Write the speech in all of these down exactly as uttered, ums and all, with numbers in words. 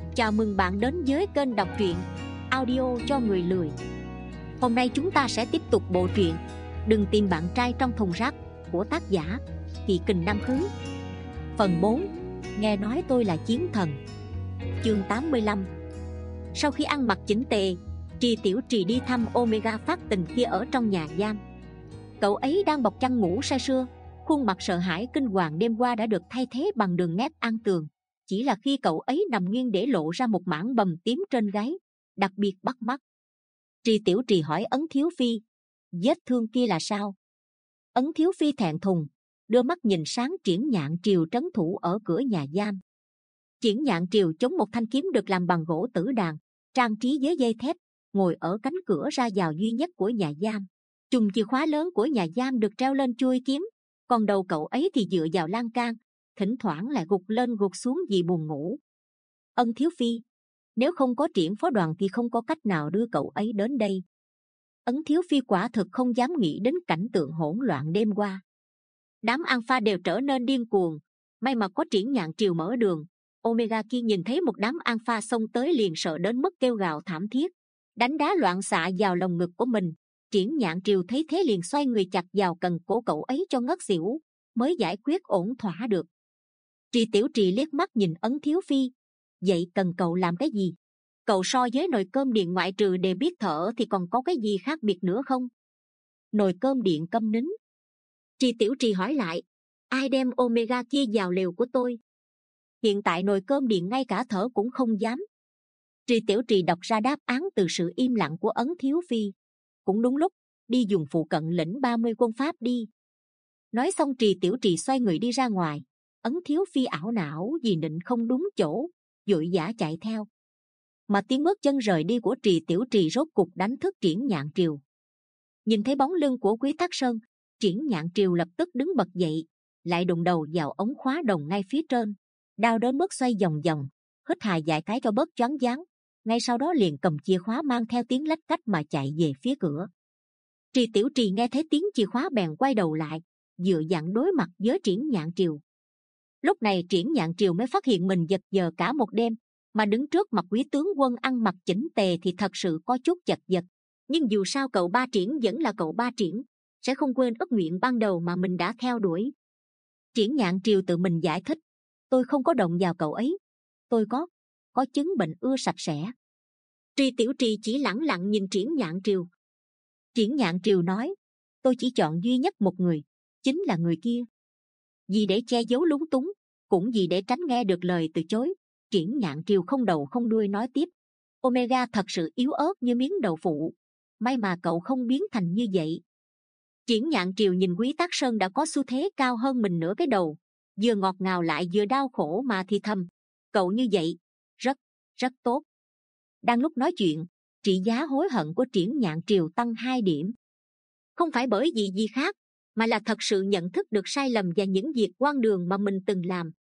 Chào mừng bạn đến với kênh đọc truyện audio cho người lười. Hôm nay chúng ta sẽ tiếp tục bộ truyện Đừng tìm bạn trai trong thùng rác của tác giả Kỵ Kình Nam Khứ. Phần bốn. Nghe nói tôi là chiến thần. Chương tám mươi lăm. Sau khi ăn mặc chỉnh tề, Trì Tiểu Trì đi thăm Omega phát tình kia ở trong nhà giam. Cậu ấy đang bọc chăn ngủ say sưa, khuôn mặt sợ hãi kinh hoàng đêm qua đã được thay thế bằng đường nét an tường. Chỉ là khi cậu ấy nằm nghiêng để lộ ra một mảng bầm tím trên gáy, đặc biệt bắt mắt. Trì Tiểu Trì hỏi Ấn Thiếu Phi, vết thương kia là sao? Ấn Thiếu Phi thẹn thùng, đưa mắt nhìn sáng Triển Nhạn Triều trấn thủ ở cửa nhà giam. Triển Nhạn Triều chống một thanh kiếm được làm bằng gỗ tử đàn, trang trí với dây thép, ngồi ở cánh cửa ra vào duy nhất của nhà giam. Chùm chìa khóa lớn của nhà giam được treo lên chuôi kiếm, còn đầu cậu ấy thì dựa vào lan can, thỉnh thoảng lại gục lên gục xuống vì buồn ngủ. Ân Thiếu Phi, nếu không có Triển phó đoàn thì không có cách nào đưa cậu ấy đến đây. Ấn Thiếu Phi quả thực không dám nghĩ đến cảnh tượng hỗn loạn đêm qua. Đám Alpha đều trở nên điên cuồng, may mà có Triển Nhạn Triều mở đường. Omega kia nhìn thấy một đám Alpha xông tới liền sợ đến mức kêu gào thảm thiết, đánh đá loạn xạ vào lồng ngực của mình. Triển Nhạn Triều thấy thế liền xoay người chặt vào cần cổ cậu ấy cho ngất xỉu, mới giải quyết ổn thỏa được. Trì Tiểu Trì liếc mắt nhìn Ấn Thiếu Phi, vậy cần cậu làm cái gì? Cậu so với nồi cơm điện ngoại trừ để biết thở thì còn có cái gì khác biệt nữa không? Nồi cơm điện câm nín. Trì Tiểu Trì hỏi lại, ai đem Omega kia vào lều của tôi? Hiện tại nồi cơm điện ngay cả thở cũng không dám. Trì Tiểu Trì đọc ra đáp án từ sự im lặng của Ấn Thiếu Phi. Cũng đúng lúc, đi dùng phụ cận lĩnh ba mươi quân Pháp đi. Nói xong Trì Tiểu Trì xoay người đi ra ngoài. Ấn Thiếu Phi ảo não vì định không đúng chỗ, vội vã chạy theo. Mà tiếng bước chân rời đi của Trì Tiểu Trì rốt cục đánh thức Triển Nhạn Triều. Nhìn thấy bóng lưng của Quý Tắc Sơn, Triển Nhạn Triều lập tức đứng bật dậy, lại đụng đầu vào ống khóa đồng ngay phía trên, đau đến mức xoay vòng vòng, hít hà vài cái cho bớt choáng váng. Ngay sau đó liền cầm chìa khóa mang theo tiếng lách cách mà chạy về phía cửa. Trì Tiểu Trì nghe thấy tiếng chìa khóa bèn quay đầu lại, dựa dặn đối mặt với Triển Nhạn Triều. Lúc này Triển Nhạn Triều mới phát hiện mình giật giờ cả một đêm, mà đứng trước mặt quý tướng quân ăn mặc chỉnh tề thì thật sự có chút chật vật. Nhưng dù sao cậu ba Triển vẫn là cậu ba Triển, sẽ không quên ước nguyện ban đầu mà mình đã theo đuổi. Triển Nhạn Triều tự mình giải thích, tôi không có động vào cậu ấy, tôi có có chứng bệnh ưa sạch sẽ. Trì Tiểu Trì chỉ lẳng lặng nhìn Triển Nhạn Triều. Triển Nhạn Triều nói, tôi chỉ chọn duy nhất một người, chính là người kia. Vì để che giấu lúng túng, cũng vì để tránh nghe được lời từ chối, Triển Nhạn Triều không đầu không đuôi nói tiếp, Omega thật sự yếu ớt như miếng đậu phụ, may mà cậu không biến thành như vậy. Triển Nhạn Triều nhìn Quý Tắc Sơn đã có xu thế cao hơn mình nửa cái đầu, vừa ngọt ngào lại vừa đau khổ mà thì thầm, cậu như vậy rất rất tốt. Đang lúc nói chuyện, trị giá hối hận của Triển Nhạn Triều tăng hai điểm. Không phải bởi vì gì khác, mà là thật sự nhận thức được sai lầm và những việc hoang đường mà mình từng làm.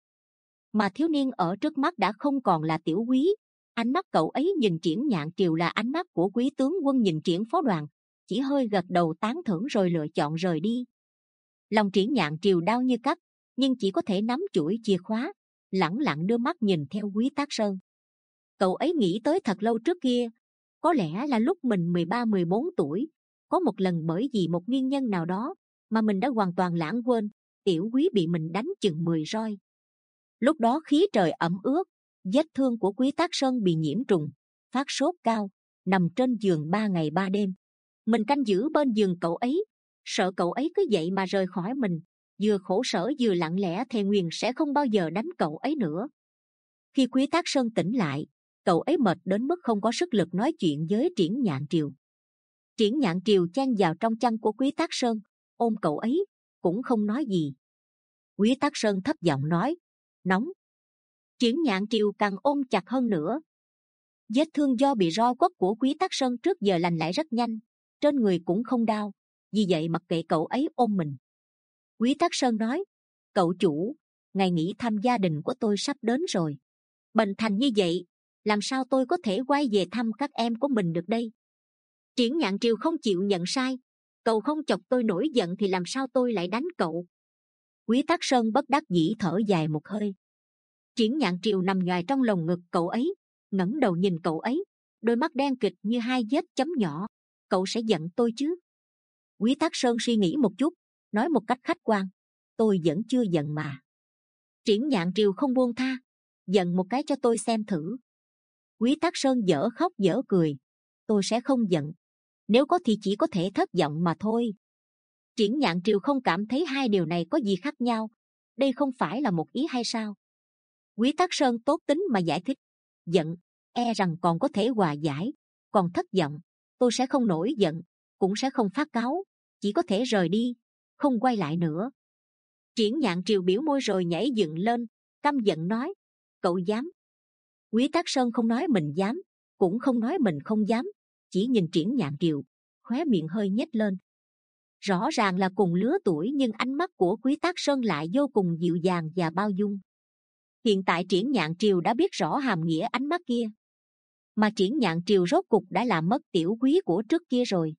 Mà thiếu niên ở trước mắt đã không còn là tiểu quý, ánh mắt cậu ấy nhìn Triển Nhạn Triều là ánh mắt của quý tướng quân nhìn Triển phó đoàn, chỉ hơi gật đầu tán thưởng rồi lựa chọn rời đi. Lòng Triển Nhạn Triều đau như cắt, nhưng chỉ có thể nắm chuỗi chìa khóa, lẳng lặng đưa mắt nhìn theo Quý Tắc Sơn. Cậu ấy nghĩ tới thật lâu trước kia, có lẽ là lúc mình mười ba mười bốn tuổi, có một lần bởi vì một nguyên nhân nào đó mà mình đã hoàn toàn lãng quên, tiểu quý bị mình đánh chừng mười roi. Lúc đó khí trời ẩm ướt, vết thương của Quý Tắc Sơn bị nhiễm trùng, phát sốt cao, nằm trên giường ba ngày ba đêm. Mình canh giữ bên giường cậu ấy, sợ cậu ấy cứ vậy mà rời khỏi mình, vừa khổ sở vừa lặng lẽ thề nguyền sẽ không bao giờ đánh cậu ấy nữa. Khi Quý Tắc Sơn tỉnh lại, cậu ấy mệt đến mức không có sức lực nói chuyện với Triển Nhạn Triều. Triển Nhạn Triều chen vào trong chăn của Quý Tắc Sơn, ôm cậu ấy, cũng không nói gì. Quý Tắc Sơn thấp giọng nói, nóng. Triển Nhạn Triều càng ôm chặt hơn nữa. Vết thương do bị roi quất của Quý Tắc Sơn trước giờ lành lại rất nhanh, trên người cũng không đau, vì vậy mặc kệ cậu ấy ôm mình. Quý Tắc Sơn nói, cậu chủ, ngày nghỉ thăm gia đình của tôi sắp đến rồi. Bệnh thành như vậy, làm sao tôi có thể quay về thăm các em của mình được đây? Triển Nhạn Triều không chịu nhận sai, cậu không chọc tôi nổi giận thì làm sao tôi lại đánh cậu? Quý Tắc Sơn bất đắc dĩ thở dài một hơi. Triển Nhạn Triều nằm nhòi trong lồng ngực cậu ấy, ngẩng đầu nhìn cậu ấy, đôi mắt đen kịt như hai vết chấm nhỏ. Cậu sẽ giận tôi chứ? Quý Tác Sơn suy nghĩ một chút, nói một cách khách quan, tôi vẫn chưa giận mà. Triển Nhạn Triều không buông tha, giận một cái cho tôi xem thử. Quý Tác Sơn dở khóc dở cười, tôi sẽ không giận, nếu có thì chỉ có thể thất vọng mà thôi. Triển Nhạn Triều không cảm thấy hai điều này có gì khác nhau, đây không phải là một ý hay sao? Quý Tác Sơn tốt tính mà giải thích, giận e rằng còn có thể hòa giải, còn thất vọng tôi sẽ không nổi giận, cũng sẽ không phát cáu, chỉ có thể rời đi, không quay lại nữa. Triển Nhạn Triều biểu môi rồi nhảy dựng lên, căm giận nói, cậu dám? Quý Tác Sơn không nói mình dám, cũng không nói mình không dám, chỉ nhìn Triển Nhạn Triều, khóe miệng hơi nhếch lên. Rõ ràng là cùng lứa tuổi nhưng ánh mắt của Quý Tác Sơn lại vô cùng dịu dàng và bao dung. Hiện tại Triển Nhạn Triều đã biết rõ hàm nghĩa ánh mắt kia, mà Triển Nhạn Triều rốt cục đã làm mất Tiểu Quý của trước kia rồi.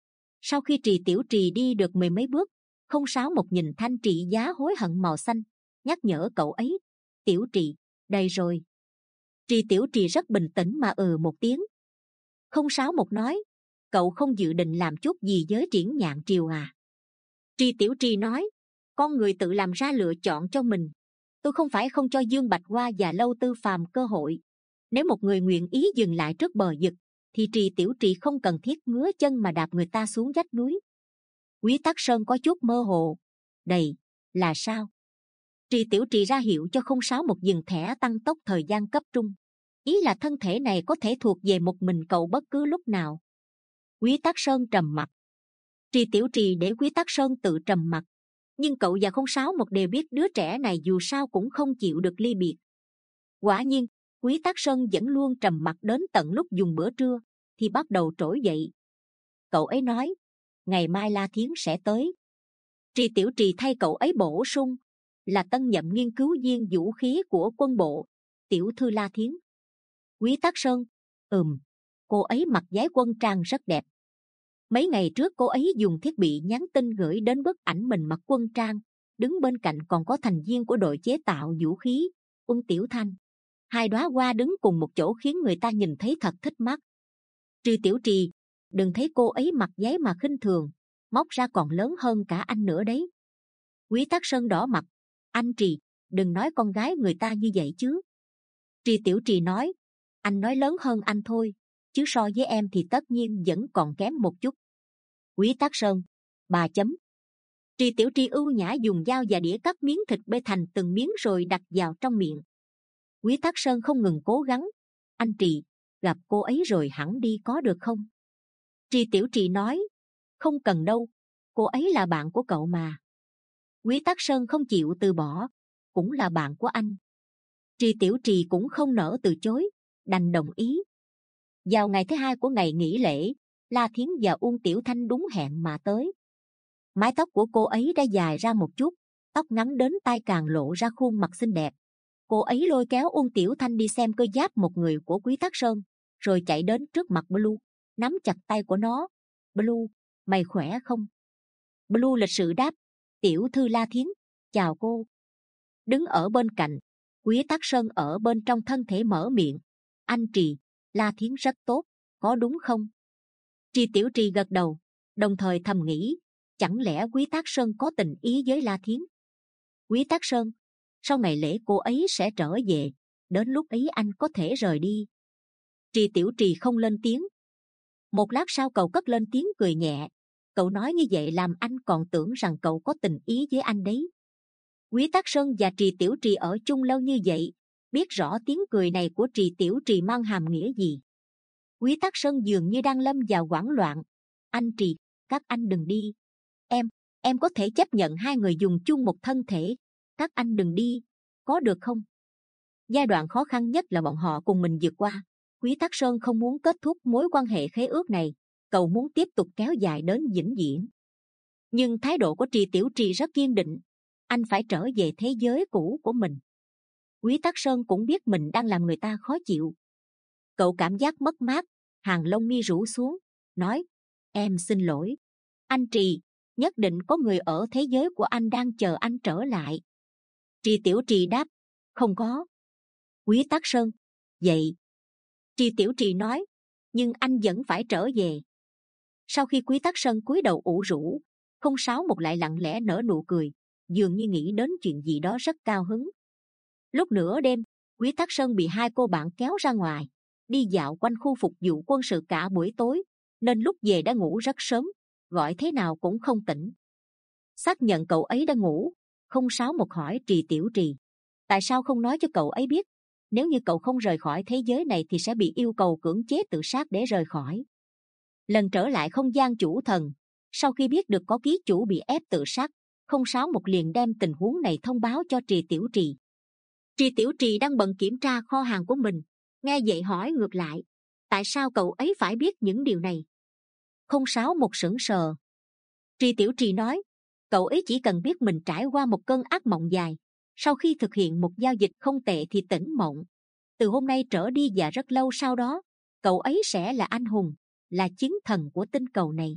Sau khi Trì Tiểu Trì đi được mười mấy bước, không sáu một nhìn thanh trị giá hối hận màu xanh, nhắc nhở cậu ấy, Tiểu Trì, đây rồi. Trì Tiểu Trì rất bình tĩnh mà ừ một tiếng. Không sáu một nói, cậu không dự định làm chút gì với Triển Nhạn Triều à? Trì Tiểu Trì nói, con người tự làm ra lựa chọn cho mình, tôi không phải không cho Dương Bạch Hoa và Lâu Tư Phàm cơ hội. Nếu một người nguyện ý dừng lại trước bờ vực, thì Trì Tiểu Trì không cần thiết ngứa chân mà đạp người ta xuống vách núi. Quý Tác Sơn có chút mơ hồ, đây là sao? Trì Tiểu Trì ra hiệu cho không sáu một dừng thẻ tăng tốc thời gian cấp trung, ý là thân thể này có thể thuộc về một mình cậu bất cứ lúc nào. Quý Tác Sơn trầm mặc. Trì Tiểu Trì để Quý Tác Sơn tự trầm mặc, nhưng cậu và không sáu một đều biết đứa trẻ này dù sao cũng không chịu được ly biệt. Quả nhiên, Quý Tác Sơn vẫn luôn trầm mặc đến tận lúc dùng bữa trưa thì bắt đầu trỗi dậy. Cậu ấy nói, ngày mai La Thiến sẽ tới. Trì Tiểu Trì thay cậu ấy bổ sung, là tân nhậm nghiên cứu viên vũ khí của quân bộ, tiểu thư La Thiến. Quý Tác Sơn, ừm, cô ấy mặc váy quân trang rất đẹp. Mấy ngày trước cô ấy dùng thiết bị nhắn tin gửi đến bức ảnh mình mặc quân trang, đứng bên cạnh còn có thành viên của đội chế tạo vũ khí, Uông Tiểu Thanh. Hai đóa hoa đứng cùng một chỗ khiến người ta nhìn thấy thật thích mắt. Trì Tiểu Trì, đừng thấy cô ấy mặc váy mà khinh thường, móc ra còn lớn hơn cả anh nữa đấy. Quý Tác Sơn đỏ mặt, anh Trì, đừng nói con gái người ta như vậy chứ. Trì Tiểu Trì nói, anh nói lớn hơn anh thôi, chứ so với em thì tất nhiên vẫn còn kém một chút. Quý Tác Sơn, bà chấm. Trì Tiểu Trì ưu nhã dùng dao và đĩa cắt miếng thịt bê thành từng miếng rồi đặt vào trong miệng. Quý Tác Sơn không ngừng cố gắng, anh Trì, gặp cô ấy rồi hẳn đi có được không? Trì Tiểu Trì nói, không cần đâu, cô ấy là bạn của cậu mà. Quý Tác Sơn không chịu từ bỏ, cũng là bạn của anh. Trì Tiểu Trì cũng không nỡ từ chối, đành đồng ý. Vào ngày thứ hai của ngày nghỉ lễ, La Thiến và Uông Tiểu Thanh đúng hẹn mà tới. Mái tóc của cô ấy đã dài ra một chút, tóc ngắn đến tai càng lộ ra khuôn mặt xinh đẹp. Cô ấy lôi kéo Uông Tiểu Thanh đi xem cơ giáp một người của Quý Tác Sơn, rồi chạy đến trước mặt Blue, nắm chặt tay của nó. Blue, mày khỏe không? Blue lịch sự đáp, tiểu thư La Thiến, chào cô. Đứng ở bên cạnh, Quý Tác Sơn ở bên trong thân thể mở miệng, anh Trì, La Thiến rất tốt, có đúng không? Trì Tiểu Trì gật đầu, đồng thời thầm nghĩ, chẳng lẽ Quý Tác Sơn có tình ý với La Thiến? Quý Tác Sơn, sau ngày lễ cô ấy sẽ trở về, đến lúc ấy anh có thể rời đi. Trì Tiểu Trì không lên tiếng. Một lát sau cậu cất lên tiếng cười nhẹ, cậu nói như vậy làm anh còn tưởng rằng cậu có tình ý với anh đấy. Quý Tác Sơn và Trì Tiểu Trì ở chung lâu như vậy, biết rõ tiếng cười này của Trì Tiểu Trì mang hàm nghĩa gì. Quý Tác Sơn dường như đang lâm vào hoảng loạn. Anh Trì, các anh đừng đi. Em, em có thể chấp nhận hai người dùng chung một thân thể. Các anh đừng đi, có được không? Giai đoạn khó khăn nhất là bọn họ cùng mình vượt qua. Quý Tác Sơn không muốn kết thúc mối quan hệ khế ước này, cậu muốn tiếp tục kéo dài đến vĩnh viễn. Nhưng thái độ của Trì Tiểu Trì rất kiên định, anh phải trở về thế giới cũ của mình. Quý Tác Sơn cũng biết mình đang làm người ta khó chịu. Cậu cảm giác mất mát, hàng lông mi rũ xuống, nói, em xin lỗi. Anh Trì, nhất định có người ở thế giới của anh đang chờ anh trở lại. Trì Tiểu Trì đáp, không có. Quý Tác Sơn, vậy, Trì Tiểu Trì nói, nhưng anh vẫn phải trở về. Sau khi Quý Tắc Sơn cúi đầu ủ rũ, không sáu một lại lặng lẽ nở nụ cười, dường như nghĩ đến chuyện gì đó rất cao hứng. Lúc nửa đêm, Quý Tắc Sơn bị hai cô bạn kéo ra ngoài, đi dạo quanh khu phục vụ quân sự cả buổi tối, nên lúc về đã ngủ rất sớm, gọi thế nào cũng không tỉnh. Xác nhận cậu ấy đã ngủ, không sáu một hỏi Trì Tiểu Trì, tại sao không nói cho cậu ấy biết, nếu như cậu không rời khỏi thế giới này thì sẽ bị yêu cầu cưỡng chế tự sát để rời khỏi. Lần trở lại không gian chủ thần, sau khi biết được có ký chủ bị ép tự sát, không sáu một liền đem tình huống này thông báo cho Trì Tiểu Trì. Trì Tiểu Trì đang bận kiểm tra kho hàng của mình, nghe vậy hỏi ngược lại, tại sao cậu ấy phải biết những điều này? Không sáu một sững sờ. Trì Tiểu Trì nói, cậu ấy chỉ cần biết mình trải qua một cơn ác mộng dài, sau khi thực hiện một giao dịch không tệ thì tỉnh mộng. Từ hôm nay trở đi và rất lâu sau đó, cậu ấy sẽ là anh hùng, là chiến thần của tinh cầu này.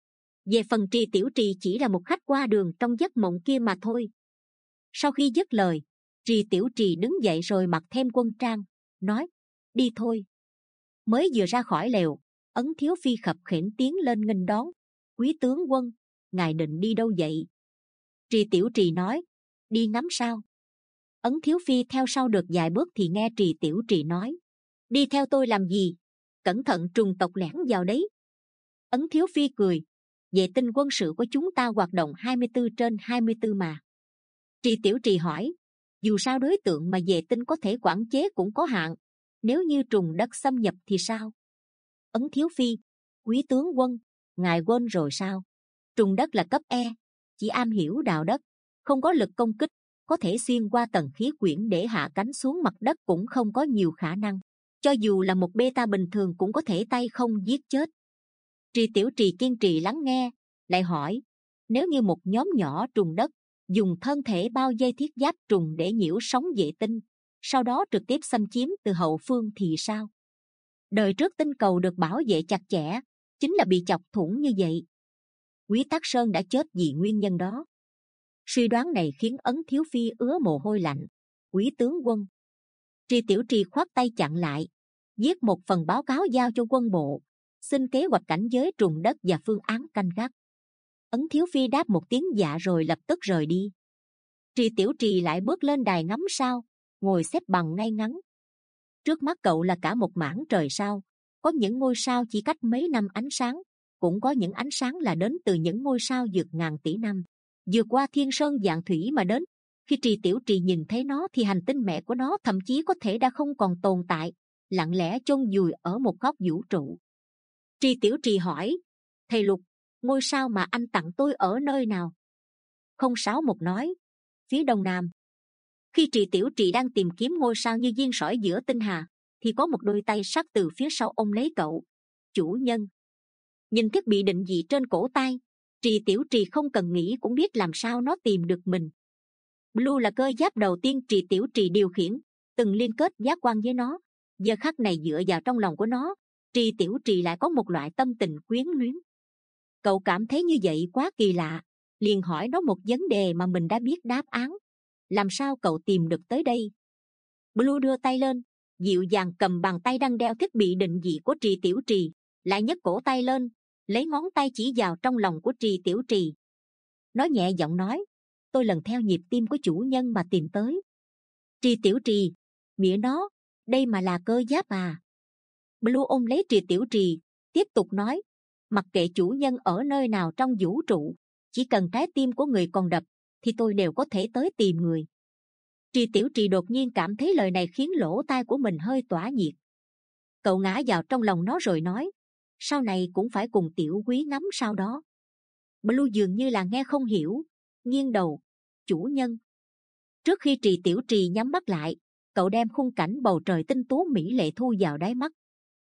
Về phần Trì Tiểu Trì chỉ là một khách qua đường trong giấc mộng kia mà thôi. Sau khi dứt lời, Trì Tiểu Trì đứng dậy rồi mặc thêm quân trang, nói, đi thôi. Mới vừa ra khỏi lều, Ấn Thiếu Phi khập khiễng tiến lên nghênh đón, quý tướng quân, ngài định đi đâu vậy? Trì Tiểu Trì nói, đi ngắm sao. Ấn Thiếu Phi theo sau được vài bước thì nghe Trì Tiểu Trì nói, đi theo tôi làm gì? Cẩn thận trùng tộc lẻn vào đấy. Ấn Thiếu Phi cười, vệ tinh quân sự của chúng ta hoạt động hai mươi bốn trên hai mươi bốn mà. Trì Tiểu Trì hỏi, dù sao đối tượng mà vệ tinh có thể quản chế cũng có hạn, nếu như trùng đất xâm nhập thì sao? Ấn Thiếu Phi, quý tướng quân, ngài quên rồi sao? Trùng đất là cấp E, chỉ am hiểu đào đất, không có lực công kích, có thể xuyên qua tầng khí quyển để hạ cánh xuống mặt đất cũng không có nhiều khả năng. Cho dù là một beta bình thường cũng có thể tay không giết chết. Trì Tiểu Trì kiên trì lắng nghe, lại hỏi, nếu như một nhóm nhỏ trùng đất dùng thân thể bao dây thiết giáp trùng để nhiễu sóng vệ tinh, sau đó trực tiếp xâm chiếm từ hậu phương thì sao? Đời trước tinh cầu được bảo vệ chặt chẽ, chính là bị chọc thủng như vậy. Quý Tắc Sơn đã chết vì nguyên nhân đó. Suy đoán này khiến Ấn Thiếu Phi ứa mồ hôi lạnh. Quý tướng quân. Trì Tiểu Trì khoát tay chặn lại, viết một phần báo cáo giao cho quân bộ, xin kế hoạch cảnh giới trùng đất và phương án canh gác. Ấn Thiếu Phi đáp một tiếng dạ rồi lập tức rời đi. Trì Tiểu Trì lại bước lên đài ngắm sao, ngồi xếp bằng ngay ngắn. Trước mắt cậu là cả một mảng trời sao, có những ngôi sao chỉ cách mấy năm ánh sáng, cũng có những ánh sáng là đến từ những ngôi sao vượt ngàn tỷ năm, vượt qua thiên sơn vạn thủy mà đến. Khi Trì Tiểu Trì nhìn thấy nó thì hành tinh mẹ của nó thậm chí có thể đã không còn tồn tại, lặng lẽ chôn vùi ở một góc vũ trụ. Trì Tiểu Trì hỏi, thầy Lục, ngôi sao mà anh tặng tôi ở nơi nào? Không sáu một nói, phía đông nam. Khi Trì Tiểu Trì đang tìm kiếm ngôi sao như viên sỏi giữa tinh hà, thì có một đôi tay sắc từ phía sau ôm lấy cậu. Chủ nhân. Nhìn thiết bị định vị trên cổ tay, Trì Tiểu Trì không cần nghĩ cũng biết làm sao nó tìm được mình. Blue là cơ giáp đầu tiên Trì Tiểu Trì điều khiển, từng liên kết giác quan với nó. Giờ khắc này dựa vào trong lòng của nó, Trì Tiểu Trì lại có một loại tâm tình quyến luyến. Cậu cảm thấy như vậy quá kỳ lạ, liền hỏi nó một vấn đề mà mình đã biết đáp án. Làm sao cậu tìm được tới đây? Blue đưa tay lên, dịu dàng cầm bàn tay đang đeo thiết bị định vị của Trì Tiểu Trì, lại nhấc cổ tay lên, lấy ngón tay chỉ vào trong lòng của Trì Tiểu Trì. Nó nhẹ giọng nói, tôi lần theo nhịp tim của chủ nhân mà tìm tới. Trì Tiểu Trì, mỉa nó, đây mà là cơ giáp à? Blue ôm lấy Trì Tiểu Trì, tiếp tục nói, mặc kệ chủ nhân ở nơi nào trong vũ trụ, chỉ cần trái tim của người còn đập, thì tôi đều có thể tới tìm người. Trì Tiểu Trì đột nhiên cảm thấy lời này khiến lỗ tai của mình hơi tỏa nhiệt. Cậu ngã vào trong lòng nó rồi nói, sau này cũng phải cùng tiểu quý ngắm sau đó. Blue dường như là nghe không hiểu, nghiêng đầu, chủ nhân. Trước khi Trì Tiểu Trì nhắm mắt lại, cậu đem khung cảnh bầu trời tinh tú mỹ lệ thu vào đáy mắt.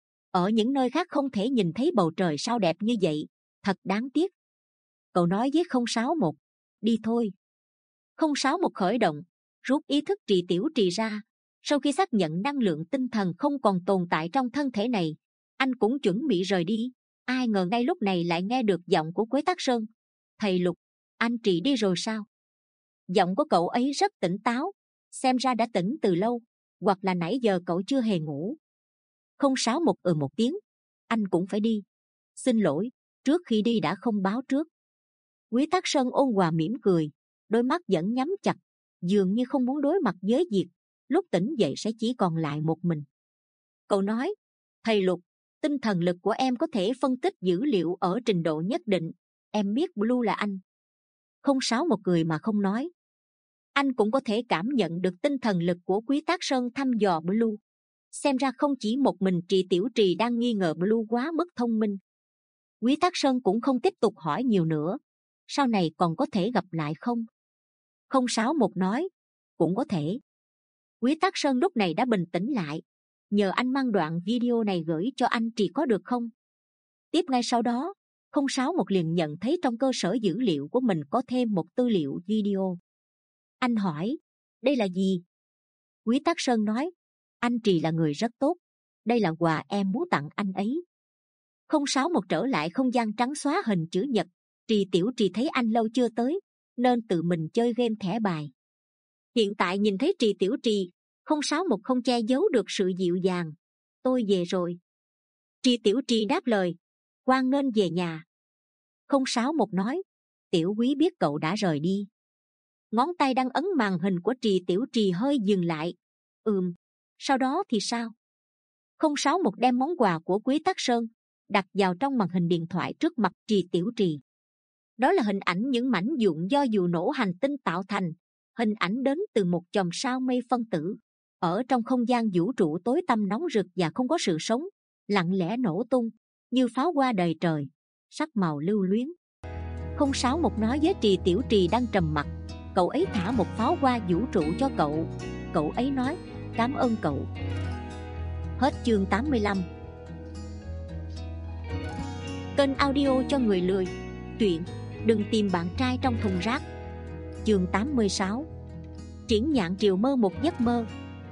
Ở những nơi khác không thể nhìn thấy bầu trời sao đẹp như vậy, thật đáng tiếc. Cậu nói với không sáu một, đi thôi. Không sáu một khởi động, rút ý thức Trì Tiểu Trì ra. Sau khi xác nhận năng lượng tinh thần không còn tồn tại trong thân thể này, anh cũng chuẩn bị rời đi. Ai ngờ ngay lúc này lại nghe được giọng của Quế Tắc Sơn. Thầy Lục, anh Trì đi rồi sao? Giọng của cậu ấy rất tỉnh táo, xem ra đã tỉnh từ lâu, hoặc là nãy giờ cậu chưa hề ngủ. Không sáu một ừ một tiếng. Anh cũng phải đi. Xin lỗi, trước khi đi đã không báo trước. Quý Tắc Sơn ôn hòa mỉm cười, đôi mắt vẫn nhắm chặt, dường như không muốn đối mặt với việc lúc tỉnh dậy sẽ chỉ còn lại một mình. Cậu nói, thầy Lục, tinh thần lực của em có thể phân tích dữ liệu ở trình độ nhất định. Em biết Blue là anh. Không sáu một cười mà không nói. Anh cũng có thể cảm nhận được tinh thần lực của Quý Tắc Sơn thăm dò Blue. Xem ra không chỉ một mình Trì Tiểu Trì đang nghi ngờ Blue quá mức thông minh. Quý Tắc Sơn cũng không tiếp tục hỏi nhiều nữa. Sau này còn có thể gặp lại không? Không sáu một nói, cũng có thể. Quý Tắc Sơn lúc này đã bình tĩnh lại. Nhờ anh mang đoạn video này gửi cho anh Trì có được không? Tiếp ngay sau đó, không sáu một liền nhận thấy trong cơ sở dữ liệu của mình có thêm một tư liệu video. Anh hỏi, đây là gì? Quý Tắc Sơn nói, anh Trì là người rất tốt. Đây là quà em muốn tặng anh ấy. Không sáu một trở lại không gian trắng xóa hình chữ nhật. Trì Tiểu Trì thấy anh lâu chưa tới, nên tự mình chơi game thẻ bài. Hiện tại nhìn thấy Trì Tiểu Trì, không sáu một không che giấu được sự dịu dàng. Tôi về rồi. Trì Tiểu Trì đáp lời, hoan nghênh về nhà. Không sáu một nói, Tiểu Quý biết cậu đã rời đi. Ngón tay đang ấn màn hình của Trì Tiểu Trì hơi dừng lại. Ừm, sau đó thì sao? Không sáu một đem món quà của Quý Tắc Sơn đặt vào trong màn hình điện thoại trước mặt Trì Tiểu Trì. Đó là hình ảnh những mảnh vụn do vụ nổ hành tinh tạo thành. Hình ảnh đến từ một chòm sao mây phân tử. Ở trong không gian vũ trụ tối tăm nóng rực và không có sự sống, lặng lẽ nổ tung, như pháo hoa đầy trời, sắc màu lưu luyến. Không sáu một nói với Trì Tiểu Trì đang trầm mặc, cậu ấy thả một pháo hoa vũ trụ cho cậu. Cậu ấy nói, cảm ơn cậu. Hết chương tám mươi lăm. Kênh audio cho người lười. Truyện Đừng Tìm Bạn Trai Trong Thùng Rác. Chương tám mươi sáu. Triển Nhạn Triều mơ một giấc mơ.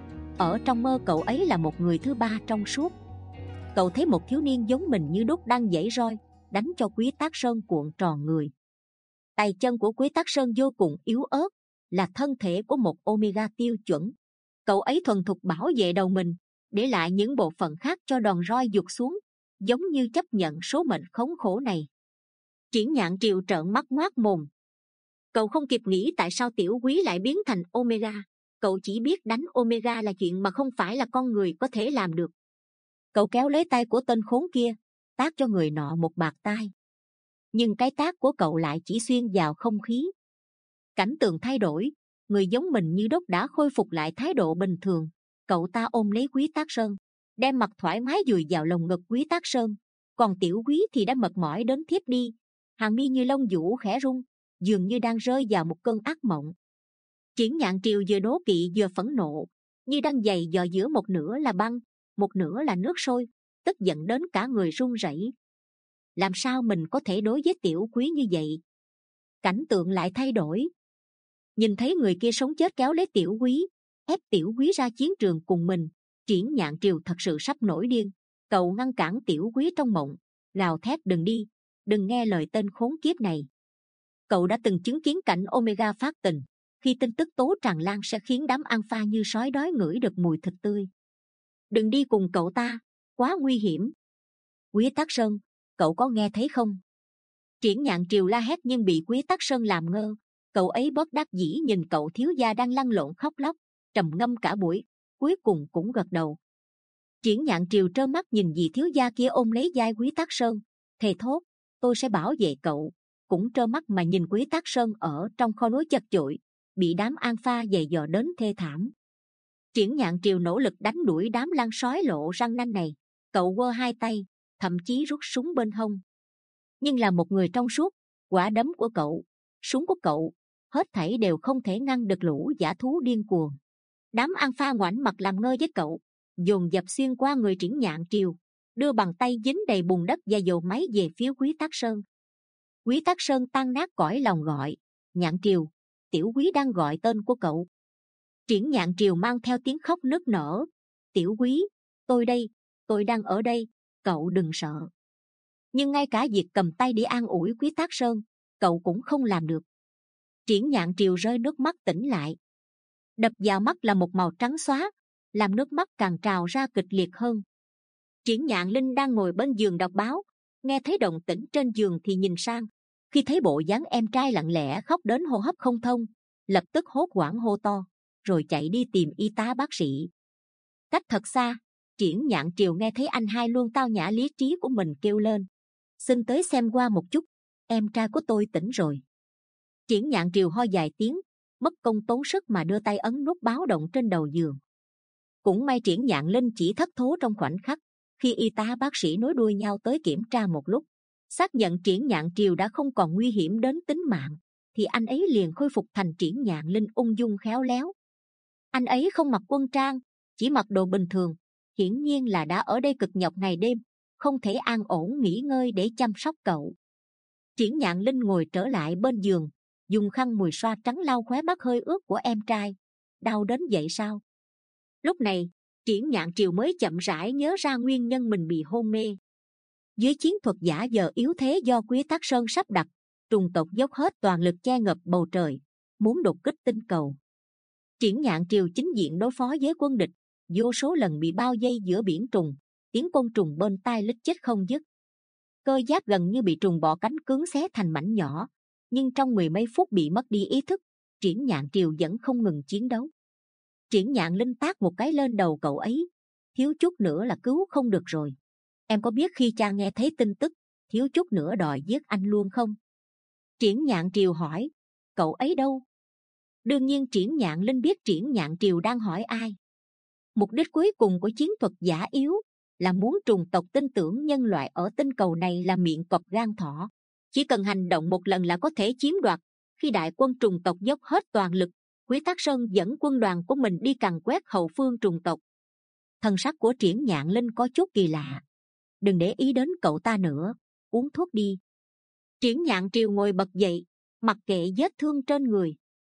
Ở trong mơ cậu ấy là một người thứ ba trong suốt. Cậu thấy một thiếu niên giống mình như đúc đang giãy roi, đánh cho Quý Tắc Sơn cuộn tròn người. Tay chân của Quý Tắc Sơn vô cùng yếu ớt, là thân thể của một Omega tiêu chuẩn. Cậu ấy thuần thục bảo vệ đầu mình, để lại những bộ phận khác cho đòn roi giục xuống, giống như chấp nhận số mệnh khốn khổ này. Triển Nhạn Triều trợn mắt ngoác mồm. Cậu không kịp nghĩ tại sao Tiểu Quý lại biến thành Omega. Cậu chỉ biết đánh Omega là chuyện mà không phải là con người có thể làm được. Cậu kéo lấy tay của tên khốn kia, tát cho người nọ một bạt tai. Nhưng cái tát của cậu lại chỉ xuyên vào không khí. Cảnh tượng thay đổi, người giống mình như đúc đã khôi phục lại thái độ bình thường. Cậu ta ôm lấy Quý Tắc Sơn, đem mặt thoải mái dùi vào lồng ngực Quý Tắc Sơn. Còn Tiểu Quý thì đã mệt mỏi đến thiếp đi, hàng mi như lông vũ khẽ rung, dường như đang rơi vào một cơn ác mộng. Triển Nhạn Triều vừa đố kỵ vừa phẫn nộ, như đang giày dò giữa một nửa là băng, một nửa là nước sôi, tức giận đến cả người run rẩy. Làm sao mình có thể đối với Tiểu Quý như vậy? Cảnh tượng lại thay đổi. Nhìn thấy người kia sống chết kéo lấy Tiểu Quý, ép Tiểu Quý ra chiến trường cùng mình, Triển Nhạn Triều thật sự sắp nổi điên. Cậu ngăn cản Tiểu Quý trong mộng, gào thét đừng đi, đừng nghe lời tên khốn kiếp này. Cậu đã từng chứng kiến cảnh Omega phát tình, khi tin tức tố tràn lan sẽ khiến đám alpha như sói đói ngửi được mùi thịt tươi. Đừng đi cùng cậu ta, quá nguy hiểm. Quý Tắc Sơn, cậu có nghe thấy không? Triển Nhạn Triều la hét nhưng bị Quý Tắc Sơn làm ngơ. Cậu ấy bất đắc dĩ nhìn cậu thiếu gia đang lăn lộn khóc lóc, trầm ngâm cả buổi, cuối cùng cũng gật đầu. Triển Nhạn Triều trơ mắt nhìn dì thiếu gia kia ôm lấy vai Quý Tắc Sơn, thề thốt, tôi sẽ bảo vệ cậu. Cũng trơ mắt mà nhìn Quý Tắc Sơn ở trong kho lúa chật chội, bị đám alpha giày dò đến thê thảm. Triển Nhạn Triều nỗ lực đánh đuổi đám lan sói lộ răng nanh này. Cậu quơ hai tay, thậm chí rút súng bên hông. Nhưng là một người trong suốt, quả đấm của cậu, súng của cậu, hết thảy đều không thể ngăn được lũ dã thú điên cuồng. Đám alpha ngoảnh mặt làm ngơ với cậu, dồn dập xuyên qua người Triển Nhạn Triều, đưa bàn tay dính đầy bùn đất và dầu máy về phía Quý Tắc Sơn. Quý Tắc Sơn tan nát cõi lòng gọi, Nhạn Triều, Tiểu Quý đang gọi tên của cậu. Triển Nhạn Triều mang theo tiếng khóc nức nở, Tiểu Quý, tôi đây, tôi đang ở đây, cậu đừng sợ. Nhưng ngay cả việc cầm tay để an ủi Quý Tắc Sơn, cậu cũng không làm được. Triển Nhạn Triều rơi nước mắt tỉnh lại. Đập vào mắt là một màu trắng xóa, làm nước mắt càng trào ra kịch liệt hơn. Triển Nhạn Linh đang ngồi bên giường đọc báo, nghe thấy động tĩnh trên giường thì nhìn sang. Khi thấy bộ dáng em trai lặng lẽ khóc đến hô hấp không thông, lập tức hốt hoảng hô to, rồi chạy đi tìm y tá bác sĩ. Cách thật xa, Triển Nhạn Triều nghe thấy anh hai luôn tao nhã lý trí của mình kêu lên, xin tới xem qua một chút, em trai của tôi tỉnh rồi. Triển Nhạn Triều ho dài tiếng, mất công tốn sức mà đưa tay ấn nút báo động trên đầu giường. Cũng may Triển Nhạn Linh chỉ thất thố trong khoảnh khắc. Khi y tá bác sĩ nối đuôi nhau tới kiểm tra một lúc, xác nhận Triển Nhạn Triều đã không còn nguy hiểm đến tính mạng, thì anh ấy liền khôi phục thành Triển Nhạn Linh ung dung khéo léo. Anh ấy không mặc quân trang, chỉ mặc đồ bình thường, hiển nhiên là đã ở đây cực nhọc ngày đêm, không thể an ổn nghỉ ngơi để chăm sóc cậu. Triển Nhạn Linh ngồi trở lại bên giường, dùng khăn mùi xoa trắng lau khóe mắt hơi ướt của em trai. Đau đến vậy sao? Lúc này, Triển Nhạn Triều mới chậm rãi nhớ ra nguyên nhân mình bị hôn mê. Dưới chiến thuật giả giờ yếu thế do Quý Tác Sơn sắp đặt, trùng tộc dốc hết toàn lực che ngập bầu trời, muốn đột kích tinh cầu. Triển Nhạn Triều chính diện đối phó với quân địch, vô số lần bị bao vây giữa biển trùng, tiếng côn trùng bên tai lít chết không dứt. Cơ giáp gần như bị trùng bọ cánh cứng xé thành mảnh nhỏ, nhưng trong mười mấy phút bị mất đi ý thức, Triển Nhạn Triều vẫn không ngừng chiến đấu. Triển Nhạn Linh tát một cái lên đầu cậu ấy, thiếu chút nữa là cứu không được rồi. Em có biết khi cha nghe thấy tin tức, thiếu chút nữa đòi giết anh luôn không? Triển Nhạn Triều hỏi, cậu ấy đâu? Đương nhiên Triển Nhạn Linh biết Triển Nhạn Triều đang hỏi ai. Mục đích cuối cùng của chiến thuật giả yếu là muốn trùng tộc tin tưởng nhân loại ở tinh cầu này là miệng cọp gan thỏ. Chỉ cần hành động một lần là có thể chiếm đoạt. Khi đại quân trùng tộc dốc hết toàn lực, Quý Tác Sơn dẫn quân đoàn của mình đi càn quét hậu phương trùng tộc. Thần sắc của Triển Nhạn Linh có chút kỳ lạ. Đừng để ý đến cậu ta nữa, uống thuốc đi. Triển Nhạn Triều ngồi bật dậy, mặc kệ vết thương trên người.